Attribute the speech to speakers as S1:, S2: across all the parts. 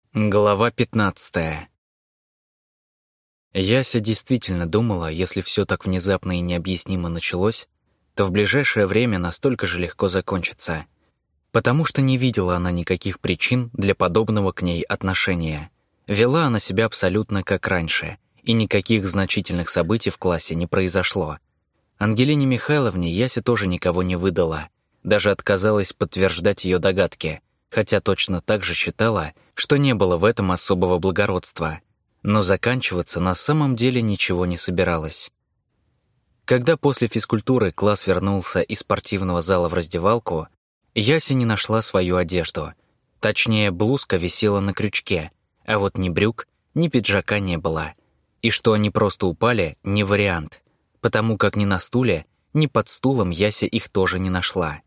S1: Глава 15. Яся действительно думала, если все так внезапно и необъяснимо началось, то в ближайшее время настолько же легко закончится, потому что не видела она никаких причин для подобного к ней отношения. Вела она себя абсолютно как раньше, и никаких значительных событий в классе не произошло. Ангелине Михайловне Яся тоже никого не выдала, даже отказалась подтверждать ее догадки, хотя точно так же считала, что не было в этом особого благородства, но заканчиваться на самом деле ничего не собиралось. Когда после физкультуры класс вернулся из спортивного зала в раздевалку, Яся не нашла свою одежду. Точнее, блузка висела на крючке, а вот ни брюк, ни пиджака не было. И что они просто упали, не вариант, потому как ни на стуле, ни под стулом Яся их тоже не нашла.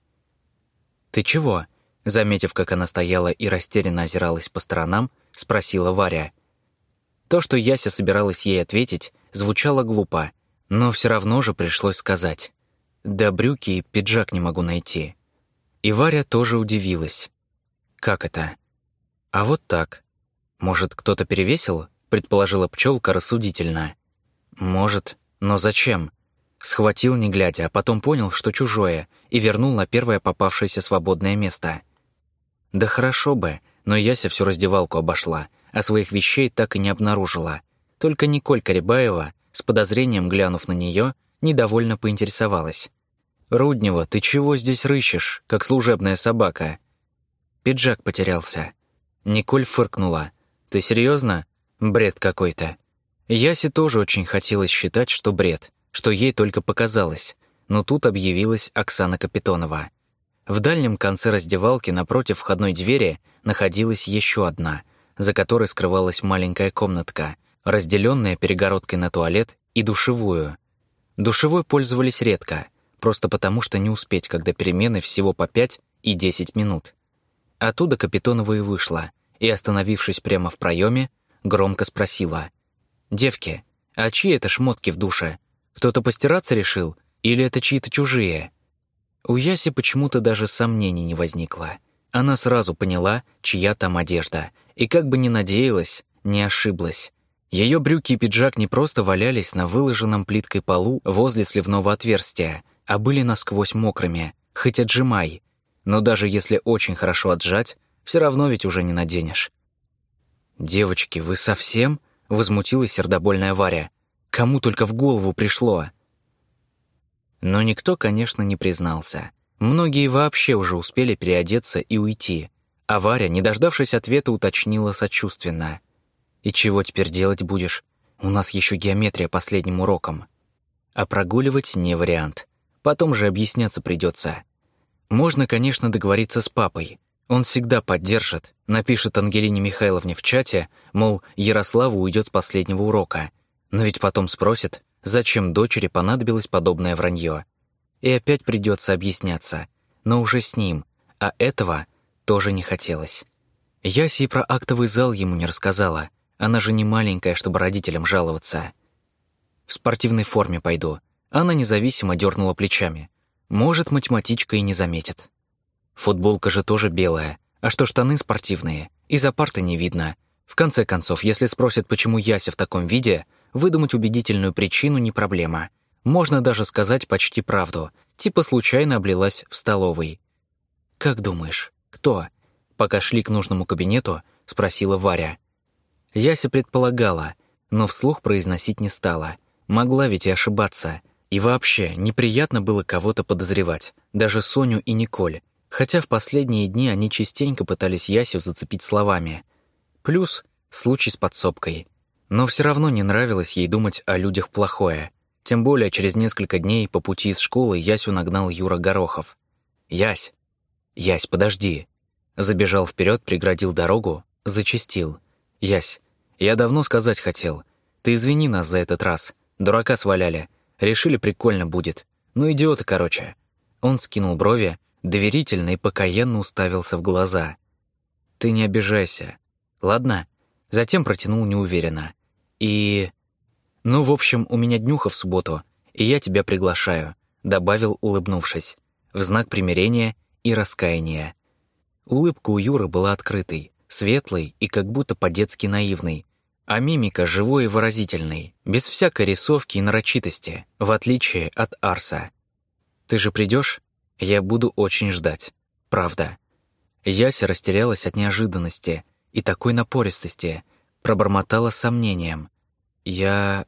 S1: «Ты чего?» Заметив, как она стояла и растерянно озиралась по сторонам, спросила Варя. То, что Яся собиралась ей ответить, звучало глупо, но все равно же пришлось сказать. «Да брюки и пиджак не могу найти». И Варя тоже удивилась. «Как это?» «А вот так. Может, кто-то перевесил?» — предположила пчелка рассудительно. «Может, но зачем?» Схватил, не глядя, а потом понял, что чужое, и вернул на первое попавшееся свободное место. Да хорошо бы, но Яся всю раздевалку обошла, а своих вещей так и не обнаружила. Только Николь Карибаева, с подозрением глянув на нее, недовольно поинтересовалась. «Руднева, ты чего здесь рыщешь, как служебная собака?» Пиджак потерялся. Николь фыркнула. «Ты серьезно? Бред какой-то». Ясе тоже очень хотелось считать, что бред, что ей только показалось, но тут объявилась Оксана Капитонова. В дальнем конце раздевалки напротив входной двери находилась еще одна, за которой скрывалась маленькая комнатка, разделенная перегородкой на туалет и душевую. Душевой пользовались редко, просто потому что не успеть, когда перемены всего по 5 и 10 минут. Оттуда Капитонова и вышла, и, остановившись прямо в проеме, громко спросила. «Девки, а чьи это шмотки в душе? Кто-то постираться решил? Или это чьи-то чужие?» У Яси почему-то даже сомнений не возникло. Она сразу поняла, чья там одежда, и как бы ни надеялась, не ошиблась. Ее брюки и пиджак не просто валялись на выложенном плиткой полу возле сливного отверстия, а были насквозь мокрыми, хоть отжимай. Но даже если очень хорошо отжать, все равно ведь уже не наденешь. «Девочки, вы совсем?» — возмутилась сердобольная Варя. «Кому только в голову пришло?» Но никто, конечно, не признался. Многие вообще уже успели переодеться и уйти, а Варя, не дождавшись ответа, уточнила сочувственно. «И чего теперь делать будешь? У нас еще геометрия последним уроком». А прогуливать не вариант. Потом же объясняться придется. Можно, конечно, договориться с папой. Он всегда поддержит, напишет Ангелине Михайловне в чате, мол, Ярослава уйдет с последнего урока. Но ведь потом спросит, зачем дочери понадобилось подобное вранье. И опять придется объясняться, но уже с ним, а этого тоже не хотелось. Яся и про актовый зал ему не рассказала, она же не маленькая, чтобы родителям жаловаться. «В спортивной форме пойду», она независимо дернула плечами. Может, математичка и не заметит. Футболка же тоже белая, а что штаны спортивные, и за парты не видно. В конце концов, если спросят, почему Яся в таком виде, выдумать убедительную причину не проблема. Можно даже сказать почти правду, типа случайно облилась в столовой. «Как думаешь, кто?» Пока шли к нужному кабинету, спросила Варя. Яся предполагала, но вслух произносить не стала. Могла ведь и ошибаться. И вообще, неприятно было кого-то подозревать, даже Соню и Николь, хотя в последние дни они частенько пытались Ясю зацепить словами. Плюс случай с подсобкой. Но все равно не нравилось ей думать о людях плохое. Тем более через несколько дней по пути из школы Ясю нагнал Юра Горохов. «Ясь! Ясь, подожди!» Забежал вперед, преградил дорогу, зачастил. «Ясь, я давно сказать хотел. Ты извини нас за этот раз. Дурака сваляли. Решили, прикольно будет. Ну, идиоты, короче». Он скинул брови, доверительно и покаянно уставился в глаза. «Ты не обижайся. Ладно?» Затем протянул неуверенно. «Ну, в общем, у меня днюха в субботу, и я тебя приглашаю», добавил, улыбнувшись, в знак примирения и раскаяния. Улыбка у Юры была открытой, светлый и как будто по-детски наивный, а мимика живой и выразительной, без всякой рисовки и нарочитости, в отличие от Арса. «Ты же придешь? Я буду очень ждать. Правда». Яся растерялась от неожиданности и такой напористости, пробормотала с сомнением. Я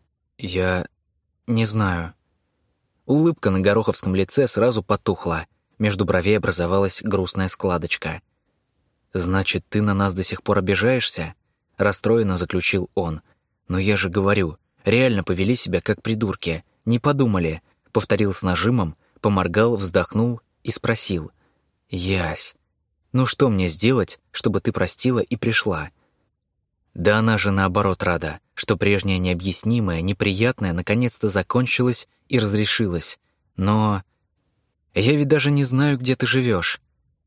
S1: не знаю». Улыбка на гороховском лице сразу потухла, между бровей образовалась грустная складочка. «Значит, ты на нас до сих пор обижаешься?» — расстроенно заключил он. «Но я же говорю, реально повели себя как придурки, не подумали», — повторил с нажимом, поморгал, вздохнул и спросил. «Ясь, ну что мне сделать, чтобы ты простила и пришла?» Да она же наоборот рада, что прежнее необъяснимое, неприятное наконец-то закончилось и разрешилось. Но я ведь даже не знаю, где ты живешь.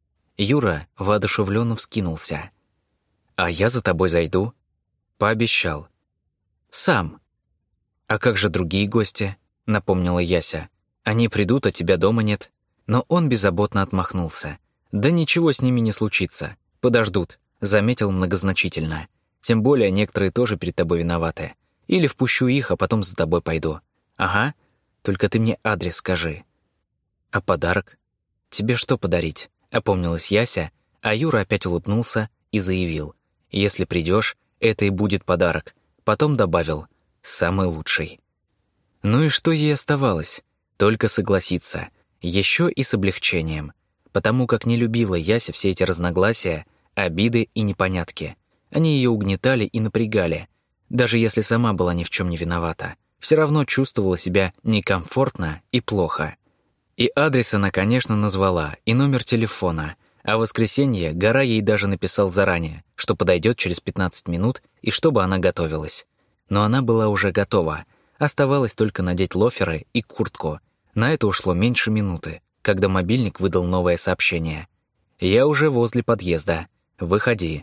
S1: Юра воодушевленно вскинулся. «А я за тобой зайду», — пообещал. «Сам». «А как же другие гости?» — напомнила Яся. «Они придут, а тебя дома нет». Но он беззаботно отмахнулся. «Да ничего с ними не случится. Подождут», — заметил многозначительно. «Тем более некоторые тоже перед тобой виноваты. Или впущу их, а потом за тобой пойду». «Ага, только ты мне адрес скажи». «А подарок?» «Тебе что подарить?» — опомнилась Яся, а Юра опять улыбнулся и заявил. «Если придешь, это и будет подарок». Потом добавил «самый лучший». Ну и что ей оставалось? Только согласиться. Еще и с облегчением. Потому как не любила Яся все эти разногласия, обиды и непонятки. Они ее угнетали и напрягали. Даже если сама была ни в чем не виновата, все равно чувствовала себя некомфортно и плохо. И адрес она, конечно, назвала, и номер телефона, а в воскресенье Гора ей даже написал заранее, что подойдет через 15 минут и чтобы она готовилась. Но она была уже готова. Оставалось только надеть лоферы и куртку. На это ушло меньше минуты, когда мобильник выдал новое сообщение. «Я уже возле подъезда. Выходи».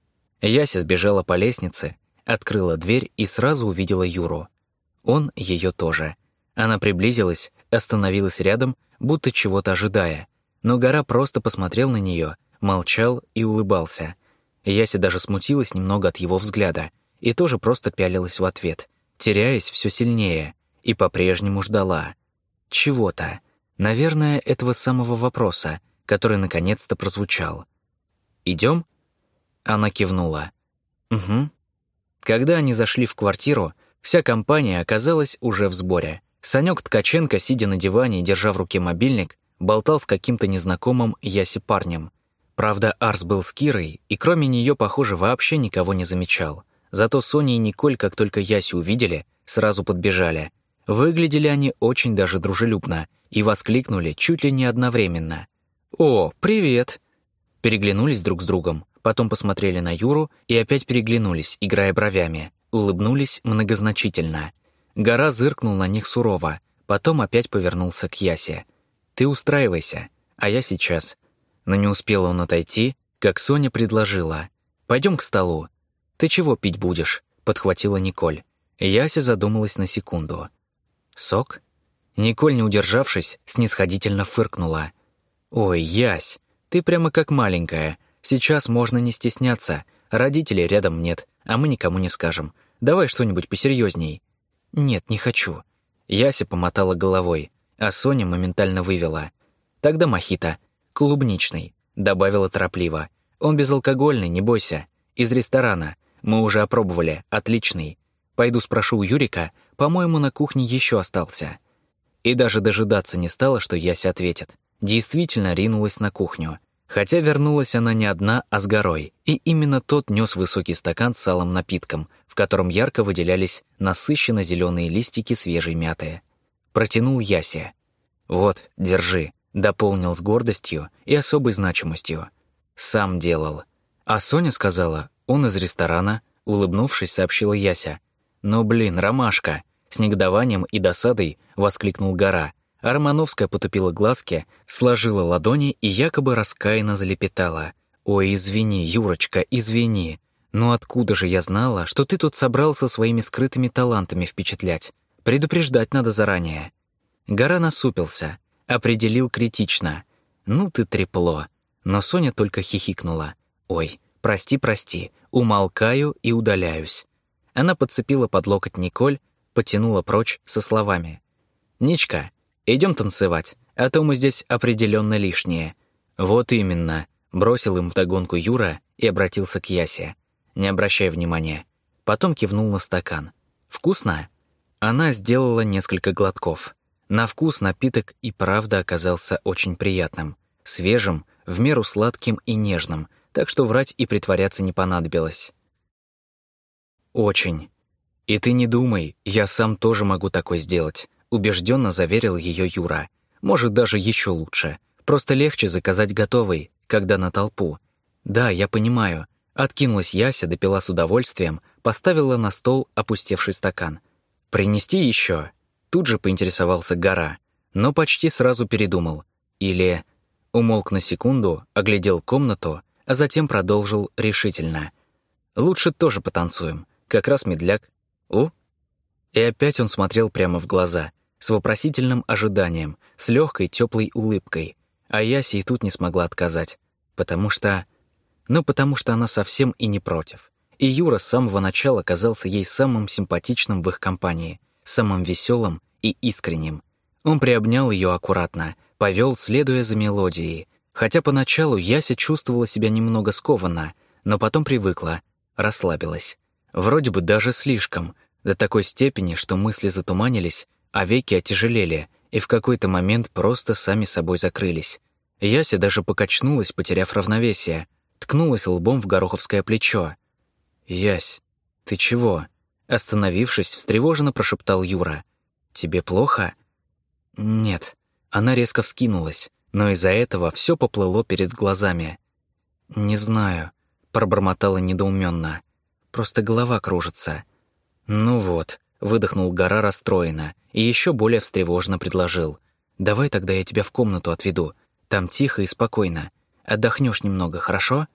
S1: Яся сбежала по лестнице, открыла дверь и сразу увидела Юру. Он ее тоже. Она приблизилась, остановилась рядом, будто чего-то ожидая. Но Гора просто посмотрел на нее, молчал и улыбался. Яся даже смутилась немного от его взгляда и тоже просто пялилась в ответ, теряясь все сильнее, и по-прежнему ждала. Чего-то. Наверное, этого самого вопроса, который наконец-то прозвучал. «Идем?» Она кивнула. «Угу». Когда они зашли в квартиру, вся компания оказалась уже в сборе. Санек Ткаченко, сидя на диване и держа в руке мобильник, болтал с каким-то незнакомым Ясе парнем. Правда, Арс был с Кирой, и кроме нее, похоже, вообще никого не замечал. Зато Соня и Николь, как только Ясю увидели, сразу подбежали. Выглядели они очень даже дружелюбно и воскликнули чуть ли не одновременно. «О, привет!» Переглянулись друг с другом, потом посмотрели на Юру и опять переглянулись, играя бровями, улыбнулись многозначительно. Гора зыркнул на них сурово, потом опять повернулся к Ясе. «Ты устраивайся, а я сейчас». Но не успел он отойти, как Соня предложила. «Пойдем к столу». «Ты чего пить будешь?» — подхватила Николь. Яся задумалась на секунду. «Сок?» Николь, не удержавшись, снисходительно фыркнула. «Ой, Ясь, ты прямо как маленькая. Сейчас можно не стесняться. Родителей рядом нет, а мы никому не скажем. Давай что-нибудь посерьезней». «Нет, не хочу». Яся помотала головой, а Соня моментально вывела. «Тогда мохито. Клубничный», — добавила торопливо. «Он безалкогольный, не бойся. Из ресторана. Мы уже опробовали. Отличный. Пойду спрошу у Юрика, по-моему, на кухне еще остался». И даже дожидаться не стала, что Яся ответит. Действительно ринулась на кухню. Хотя вернулась она не одна, а с Горой. И именно тот нес высокий стакан с салым напитком, в котором ярко выделялись насыщенно зеленые листики свежей мяты. Протянул Ясе. «Вот, держи», — дополнил с гордостью и особой значимостью. «Сам делал». А Соня сказала, он из ресторана, улыбнувшись, сообщила Яся. «Ну блин, ромашка!» С негодованием и досадой воскликнул Гора. А Романовская потупила глазки, сложила ладони и якобы раскаянно залепетала. «Ой, извини, Юрочка, извини. Но откуда же я знала, что ты тут собрался своими скрытыми талантами впечатлять? Предупреждать надо заранее». Гора насупился, определил критично. «Ну ты трепло». Но Соня только хихикнула. «Ой, прости, умолкаю и удаляюсь». Она подцепила под локоть Николь, потянула прочь со словами: «Ничка, идем танцевать, а то мы здесь определенно лишние». «Вот именно», — бросил им вдогонку Юра и обратился к Ясе. «Не обращай внимания». Потом кивнул на стакан. «Вкусно?» Она сделала несколько глотков. На вкус напиток и правда оказался очень приятным, свежим, в меру сладким и нежным, так что врать и притворяться не понадобилось. «Очень. И ты не думай, я сам тоже могу такое сделать», — убежденно заверил ее Юра. «Может, даже еще лучше. Просто легче заказать готовый, когда на толпу». «Да, я понимаю». Откинулась Яся, допила с удовольствием, поставила на стол опустевший стакан. «Принести еще?» Тут же поинтересовался Гора, но почти сразу передумал. Или... Умолк на секунду, оглядел комнату, а затем продолжил решительно. «Лучше тоже потанцуем. Как раз медляк. И опять он смотрел прямо в глаза, с вопросительным ожиданием, с легкой теплой улыбкой. А Яся и тут не смогла отказать. Потому что она совсем и не против. И Юра с самого начала казался ей самым симпатичным в их компании, самым веселым и искренним. Он приобнял ее аккуратно, повел, следуя за мелодией. Хотя поначалу Яся чувствовала себя немного скованно, но потом привыкла, расслабилась. Вроде бы даже слишком, до такой степени, что мысли затуманились, а веки отяжелели, и в какой-то момент просто сами собой закрылись. Яся даже покачнулась, потеряв равновесие, ткнулась лбом в гороховское плечо. «Ясь, ты чего?» Остановившись, встревоженно прошептал Юра. «Тебе плохо?» «Нет». Она резко вскинулась, но из-за этого все поплыло перед глазами. «Не знаю», — пробормотала недоуменно. «Просто голова кружится». «Ну вот», — выдохнул Гора расстроенно и еще более встревоженно предложил. «Давай тогда я тебя в комнату отведу. Там тихо и спокойно. Отдохнешь немного, хорошо?»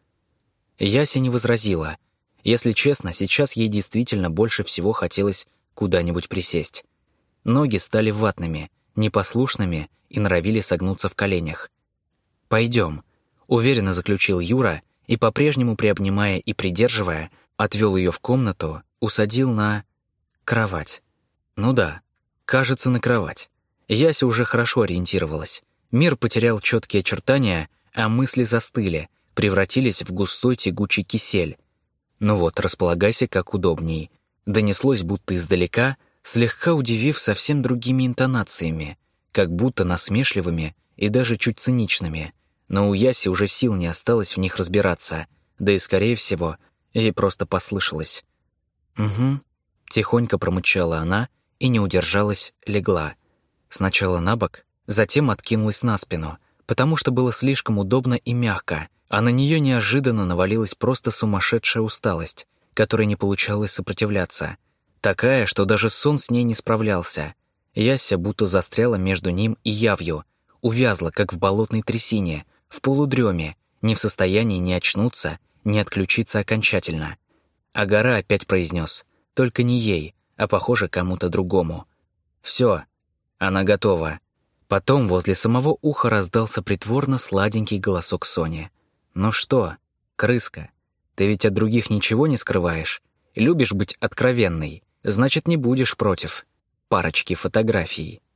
S1: Яся не возразила. Если честно, сейчас ей действительно больше всего хотелось куда-нибудь присесть. Ноги стали ватными, непослушными и норовили согнуться в коленях. «Пойдем», — уверенно заключил Юра и, по-прежнему приобнимая и придерживая, отвел ее в комнату, усадил на... кровать. Ну да, кажется, на кровать. Яся уже хорошо ориентировалась. Мир потерял четкие очертания, а мысли застыли, превратились в густой тягучий кисель. Ну вот, располагайся как удобней. Донеслось будто издалека, слегка удивив совсем другими интонациями, как будто насмешливыми и даже чуть циничными. Но у Яси уже сил не осталось в них разбираться, да и, скорее всего, ей просто послышалось. «Угу», — тихонько промычала она и не удержалась, легла. Сначала на бок, затем откинулась на спину, потому что было слишком удобно и мягко, а на нее неожиданно навалилась просто сумасшедшая усталость, которой не получалось сопротивляться. Такая, что даже сон с ней не справлялся. Яся будто застряла между ним и явью, увязла, как в болотной трясине, в полудреме, не в состоянии ни очнуться, ни отключиться окончательно. А Гора опять произнес, только не ей, а, похоже, кому-то другому. «Все, она готова». Потом возле самого уха раздался притворно сладенький голосок Сони. «Ну что, крыска, ты ведь от других ничего не скрываешь? Любишь быть откровенной, значит, не будешь против парочки фотографий».